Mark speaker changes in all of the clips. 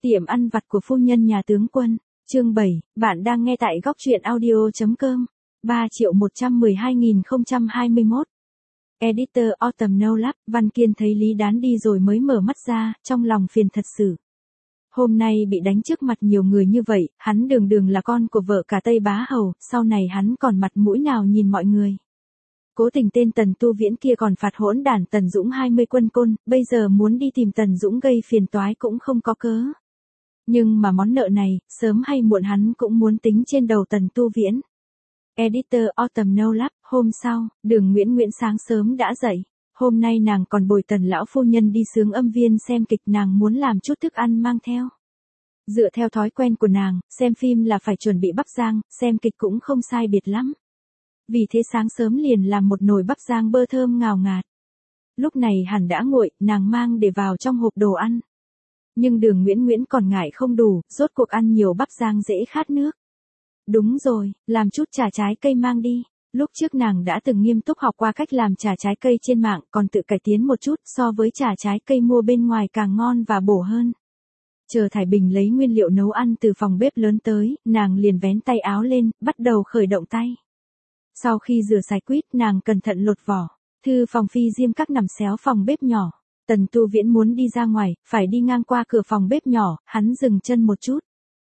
Speaker 1: Tiệm ăn vặt của phu nhân nhà tướng quân, chương 7, bạn đang nghe tại góc truyện audio.com, 3.112.021. Editor Autumn No Lab, Văn Kiên thấy Lý Đán đi rồi mới mở mắt ra, trong lòng phiền thật sự. Hôm nay bị đánh trước mặt nhiều người như vậy, hắn đường đường là con của vợ cả Tây Bá Hầu, sau này hắn còn mặt mũi nào nhìn mọi người. Cố tình tên Tần Tu Viễn kia còn phạt hỗn đản Tần Dũng 20 quân côn, bây giờ muốn đi tìm Tần Dũng gây phiền toái cũng không có cớ. Nhưng mà món nợ này, sớm hay muộn hắn cũng muốn tính trên đầu Tần Tu Viễn. Editor Autumn No Lab, hôm sau, Đường Nguyễn sáng sớm đã dậy. Hôm nay nàng còn bồi Tần lão phu nhân đi Sướng Âm Viên xem kịch, nàng muốn làm chút thức ăn mang theo. Dựa theo thói quen của nàng, xem phim là phải chuẩn bị bắp rang, xem kịch cũng không sai biệt lắm. Vì thế sáng sớm liền làm một nồi bắp rang bơ thơm ngào ngạt. Lúc này hẳn đã nguội, nàng mang để vào trong hộp đồ ăn. Nhưng Đường Nguyễn còn ngại không đủ, rốt cuộc ăn nhiều bắp rang dễ khát nước. Đúng rồi, làm chút trà trái cây mang đi. Lúc trước nàng đã từng nghiêm túc học qua cách làm trà trái cây trên mạng, còn tự cải tiến một chút, so với trà trái cây mua bên ngoài càng ngon và bổ hơn. Chờ Thải Bình lấy nguyên liệu nấu ăn từ phòng bếp lớn tới, nàng liền vén tay áo lên, bắt đầu khởi động tay. Sau khi rửa sạch quýt, nàng cẩn thận lột vỏ. Thư phòng Phi Diêm Các nằm xéo phòng bếp nhỏ. Tần Tu Viễn muốn đi ra ngoài, phải đi ngang qua cửa phòng bếp nhỏ, hắn dừng chân một chút.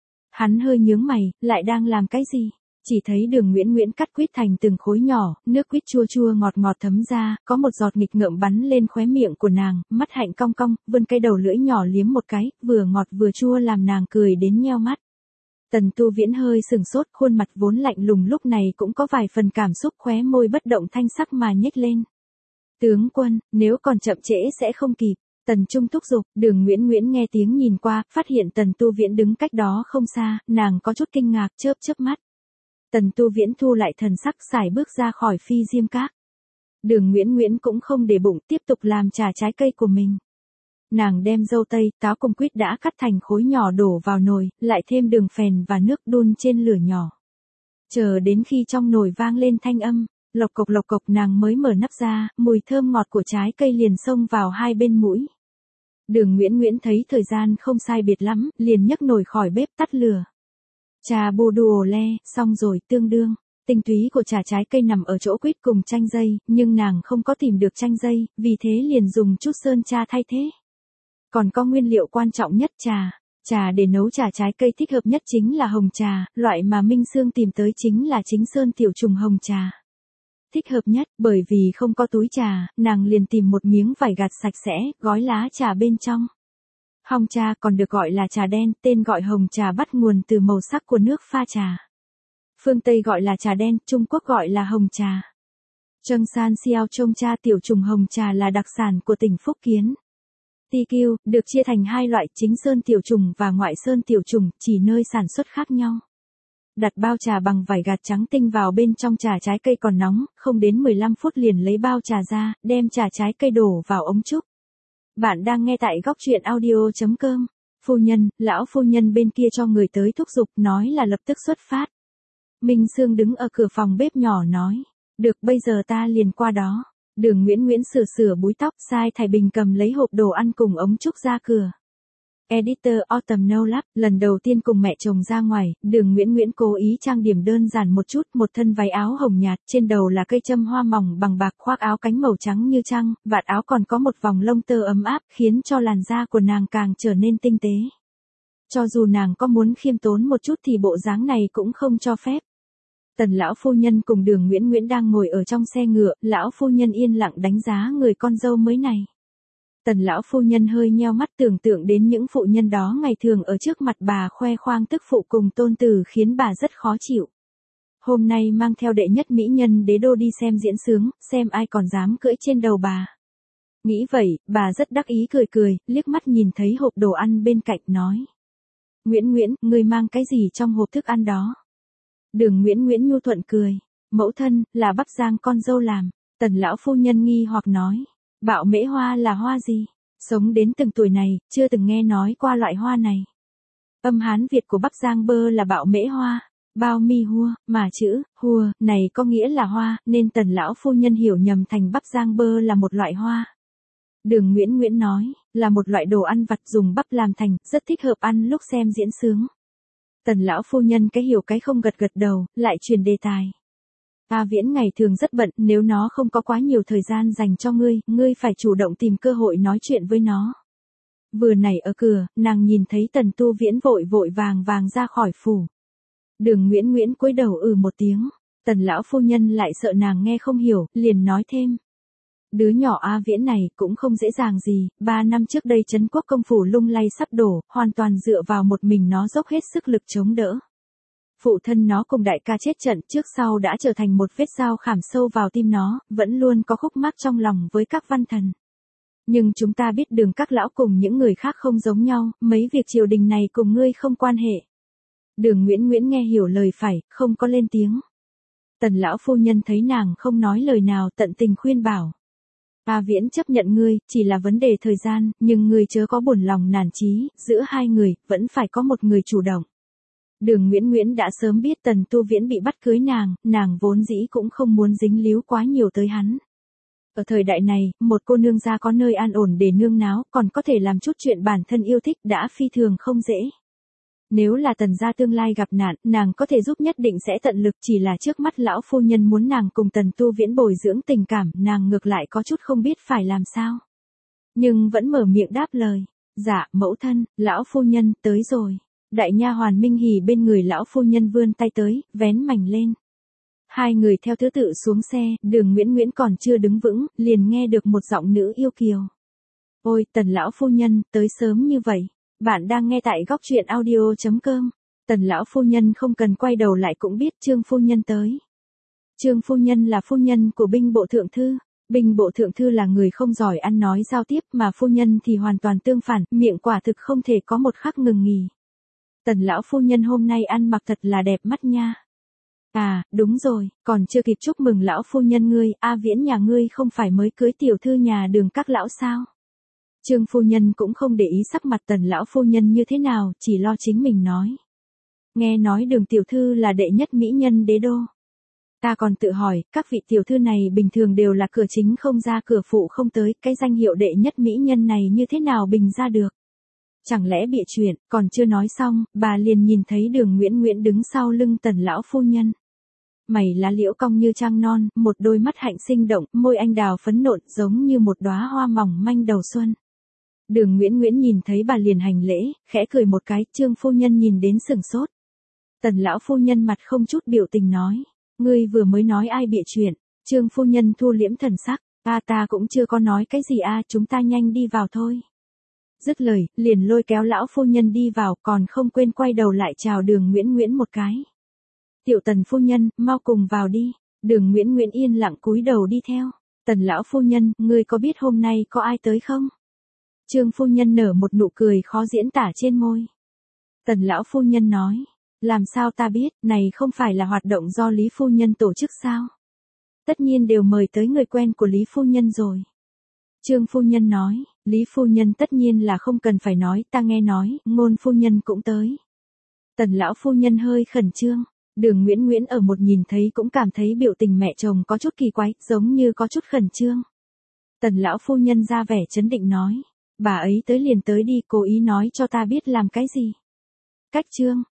Speaker 1: Hắn hơi nhướng mày, lại đang làm cái gì? Chỉ thấy Đường Nguyễn cắt quýt thành từng khối nhỏ, nước quýt chua chua ngọt ngọt thấm ra, có một giọt nghịch ngợm bắn lên khóe miệng của nàng, mắt hạnh cong cong, vươn cái đầu lưỡi nhỏ liếm một cái, vừa ngọt vừa chua làm nàng cười đến nheo mắt. Tần Tu Viễn hơi sừng sốt, khuôn mặt vốn lạnh lùng lúc này cũng có vài phần cảm xúc, khóe môi bất động thanh sắc mà nhếch lên. Tướng quân, nếu còn chậm trễ sẽ không kịp. Tần Trung thúc giục. Đường Nguyễn nghe tiếng nhìn qua, phát hiện Tần Tu Viễn đứng cách đó không xa, nàng có chút kinh ngạc, chớp mắt. Tần Tu Viễn thu lại thần sắc, sải bước ra khỏi Phi Diêm Các. Đường Nguyễn cũng không để bụng, tiếp tục làm trà trái cây của mình. Nàng đem dâu tây, táo cùng quýt đã cắt thành khối nhỏ đổ vào nồi, lại thêm đường phèn và nước đun trên lửa nhỏ. Chờ đến khi trong nồi vang lên thanh âm, lộc cộc nàng mới mở nắp ra, mùi thơm ngọt của trái cây liền xông vào hai bên mũi. Đường Nguyễn thấy thời gian không sai biệt lắm, liền nhấc nồi khỏi bếp tắt lửa. Trà bù đù le, xong rồi, tương đương. Tinh túy của trà trái cây nằm ở chỗ quýt cùng chanh dây, nhưng nàng không có tìm được chanh dây, vì thế liền dùng chút sơn tra thay thế. Còn có nguyên liệu quan trọng nhất trà. Trà để nấu trà trái cây thích hợp nhất chính là hồng trà, loại mà Minh Sương tìm tới chính là chính sơn tiểu trùng hồng trà. Thích hợp nhất, bởi vì không có túi trà, nàng liền tìm một miếng vải gạt sạch sẽ, gói lá trà bên trong. Hồng trà còn được gọi là trà đen, tên gọi hồng trà bắt nguồn từ màu sắc của nước pha trà. Phương Tây gọi là trà đen, Trung Quốc gọi là hồng trà. Trâng San Xiao Trông Cha tiểu trùng hồng trà là đặc sản của tỉnh Phúc Kiến. TQ, được chia thành hai loại, chính sơn tiểu trùng và ngoại sơn tiểu trùng, chỉ nơi sản xuất khác nhau. Đặt bao trà bằng vải gạt trắng tinh vào bên trong trà trái cây còn nóng, không đến 15 phút liền lấy bao trà ra, đem trà trái cây đổ vào ống trúc. Bạn đang nghe tại góc truyện audio.com. Phu nhân, lão phu nhân bên kia cho người tới thúc giục, nói là lập tức xuất phát. Minh Sương đứng ở cửa phòng bếp nhỏ nói, được, bây giờ ta liền qua đó. Đường Nguyễn sửa búi tóc, sai Thải Bình cầm lấy hộp đồ ăn cùng ống trúc ra cửa. Editor Autumn No Lab, lần đầu tiên cùng mẹ chồng ra ngoài, Đường Nguyễn cố ý trang điểm đơn giản một chút, một thân váy áo hồng nhạt, trên đầu là cây châm hoa mỏng bằng bạc, khoác áo cánh màu trắng như trăng, vạt áo còn có một vòng lông tơ ấm áp, khiến cho làn da của nàng càng trở nên tinh tế. Cho dù nàng có muốn khiêm tốn một chút thì bộ dáng này cũng không cho phép. Tần lão phu nhân cùng Đường Nguyễn đang ngồi ở trong xe ngựa, lão phu nhân yên lặng đánh giá người con dâu mới này. Tần lão phu nhân hơi nheo mắt tưởng tượng đến những phụ nhân đó ngày thường ở trước mặt bà khoe khoang tức phụ cùng tôn tử khiến bà rất khó chịu. Hôm nay mang theo đệ nhất mỹ nhân đế đô đi xem diễn sướng, xem ai còn dám cưỡi trên đầu bà. Nghĩ vậy, bà rất đắc ý cười, liếc mắt nhìn thấy hộp đồ ăn bên cạnh nói. Nguyễn, ngươi mang cái gì trong hộp thức ăn đó? Đường Nguyễn nhu thuận cười. Mẫu thân, là bắp rang con dâu làm. Tần lão phu nhân nghi hoặc nói. Bạo mễ hoa là hoa gì? Sống đến từng tuổi này, chưa từng nghe nói qua loại hoa này. Âm Hán Việt của bắp rang bơ là bạo mễ hoa. Bao mi hua, mà chữ hua này có nghĩa là hoa, nên Tần lão phu nhân hiểu nhầm thành bắp rang bơ là một loại hoa. Đường Nguyễn Nguyễn nói, là một loại đồ ăn vặt dùng bắp làm thành, rất thích hợp ăn lúc xem diễn sướng. Tần lão phu nhân cái hiểu cái không gật gật đầu, lại truyền đề tài. A Viễn ngày thường rất bận, nếu nó không có quá nhiều thời gian dành cho ngươi, ngươi phải chủ động tìm cơ hội nói chuyện với nó. Vừa nãy ở cửa, nàng nhìn thấy Tần Tu Viễn vội vội vàng vàng ra khỏi phủ. Đường Nguyễn Nguyễn cúi đầu một tiếng, Tần lão phu nhân lại sợ nàng nghe không hiểu, liền nói thêm. Đứa nhỏ A Viễn này cũng không dễ dàng gì, 3 năm trước đây Trấn Quốc công phủ lung lay sắp đổ, hoàn toàn dựa vào một mình nó dốc hết sức lực chống đỡ. Phụ thân nó cùng đại ca chết trận trước sau đã trở thành một vết dao khảm sâu vào tim nó, vẫn luôn có khúc mắc trong lòng với các văn thần. Nhưng chúng ta biết Đường các lão cùng những người khác không giống nhau, mấy việc triều đình này cùng ngươi không quan hệ. Đường Nguyễn Nguyễn nghe hiểu lời phải, không có lên tiếng. Tần lão phu nhân thấy nàng không nói lời nào tận tình khuyên bảo. A Viễn chấp nhận ngươi, chỉ là vấn đề thời gian, nhưng ngươi chớ có buồn lòng nản chí, giữa hai người, vẫn phải có một người chủ động. Đường Nguyễn Nguyễn đã sớm biết Tần Tu Viễn bị bắt cưới nàng vốn dĩ cũng không muốn dính líu quá nhiều tới hắn. Ở thời đại này, một cô nương gia có nơi an ổn để nương náo, còn có thể làm chút chuyện bản thân yêu thích đã phi thường không dễ. Nếu là Tần gia tương lai gặp nạn, nàng có thể giúp nhất định sẽ tận lực, chỉ là trước mắt lão phu nhân muốn nàng cùng Tần Tu Viễn bồi dưỡng tình cảm, nàng ngược lại có chút không biết phải làm sao. Nhưng vẫn mở miệng đáp lời, dạ, mẫu thân, lão phu nhân, tới rồi. Đại nha hoàn Minh Hỉ bên người lão phu nhân vươn tay tới, vén mảnh lên. Hai người theo thứ tự xuống xe, Đường Nguyễn Nguyễn còn chưa đứng vững, liền nghe được một giọng nữ yêu kiều. Ôi, Tần lão phu nhân, tới sớm như vậy. Bạn đang nghe tại góc truyện audio.com. Tần lão phu nhân không cần quay đầu lại cũng biết Trương phu nhân tới. Trương phu nhân là phu nhân của binh bộ thượng thư. Binh bộ thượng thư là người không giỏi ăn nói giao tiếp, mà phu nhân thì hoàn toàn tương phản, miệng quả thực không thể có một khắc ngừng nghỉ. Tần lão phu nhân hôm nay ăn mặc thật là đẹp mắt nha. À, đúng rồi, còn chưa kịp chúc mừng lão phu nhân ngươi, A Viễn nhà ngươi không phải mới cưới tiểu thư nhà Đường các lão sao? Trương phu nhân cũng không để ý sắc mặt Tần lão phu nhân như thế nào, chỉ lo chính mình nói. Nghe nói Đường tiểu thư là đệ nhất mỹ nhân đế đô. Ta còn tự hỏi, các vị tiểu thư này bình thường đều là cửa chính không ra cửa phụ không tới, cái danh hiệu đệ nhất mỹ nhân này như thế nào bình ra được? Chẳng lẽ bịa chuyện, còn chưa nói xong, bà liền nhìn thấy Đường Nguyễn Nguyễn đứng sau lưng Tần lão phu nhân. Mày lá liễu cong như trăng non, một đôi mắt hạnh sinh động, môi anh đào phấn nộn giống như một đóa hoa mỏng manh đầu xuân. Đường Nguyễn Nguyễn nhìn thấy bà liền hành lễ, khẽ cười một cái, Trương phu nhân nhìn đến sửng sốt. Tần lão phu nhân mặt không chút biểu tình nói, ngươi vừa mới nói ai bịa chuyện? Trương phu nhân thu liễm thần sắc, ta cũng chưa có nói cái gì chúng ta nhanh đi vào thôi. Dứt lời, liền lôi kéo lão phu nhân đi vào, còn không quên quay đầu lại chào Đường Nguyễn Nguyễn một cái. Tiểu Tần phu nhân, mau cùng vào đi. Đường Nguyễn Nguyễn yên lặng cúi đầu đi theo. Tần lão phu nhân, ngươi có biết hôm nay có ai tới không? Trương phu nhân nở một nụ cười khó diễn tả trên môi. Tần lão phu nhân nói, làm sao ta biết, này không phải là hoạt động do Lý phu nhân tổ chức sao? Tất nhiên đều mời tới người quen của Lý phu nhân rồi. Trương phu nhân nói, Lý phu nhân tất nhiên là không cần phải nói, ta nghe nói, Ngôn phu nhân cũng tới. Tần lão phu nhân hơi khẩn trương. Đường Nguyễn Nguyễn ở một nhìn thấy cũng cảm thấy biểu tình mẹ chồng có chút kỳ quái, giống như có chút khẩn trương. Tần lão phu nhân ra vẻ trấn định nói, bà ấy tới liền tới đi, cố ý nói cho ta biết làm cái gì. Cách Trương,